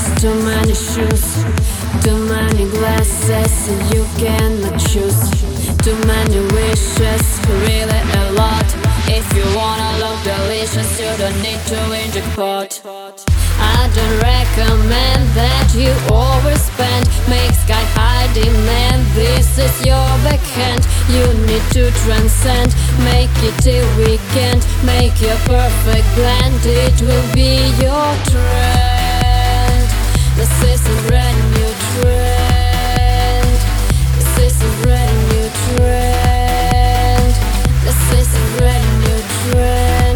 too many shoes, too many glasses, you cannot choose. Too many wishes, really a lot. If you wanna look delicious, you don't need to inject pot. I don't recommend that you overspend. Make sky high demand, this is your backhand. You need to transcend, make it till weekend. Make your perfect blend, it will be your trend. This is a brand new trend. This is a brand new trend. This is a brand new trend.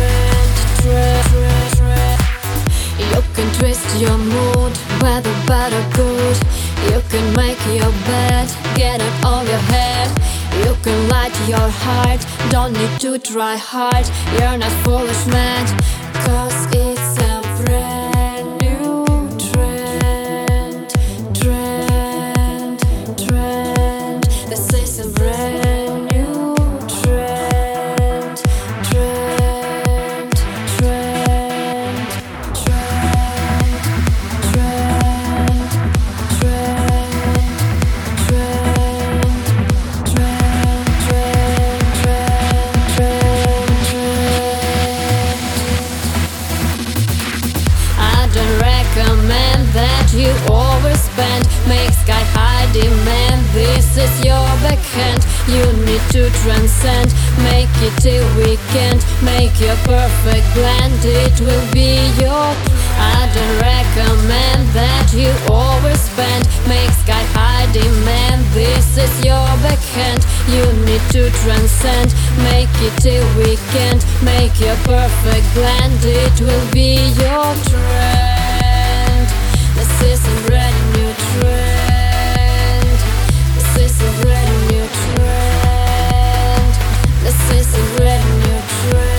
You can twist your mood, whether bad or good. You can make your bed, get it on your head. You can light your heart, don't need to try hard. You're not foolish, man, cause it's a brand new trend. Trend, trend. This is a brand new trend. Trend, trend, trend, trend, trend, trend, trend. I don't recommend that you overspend. Make sky high demand, this is your backhand. You need to transcend, make it till weekend. Make your perfect blend, it will be your. I don't recommend that you overspend. Make sky high demand, this is your backhand. You need to transcend, make it till weekend. Make your perfect blend, it will be your trend. This is a brand new trend. This is a brand new trend. This is a brand new trend.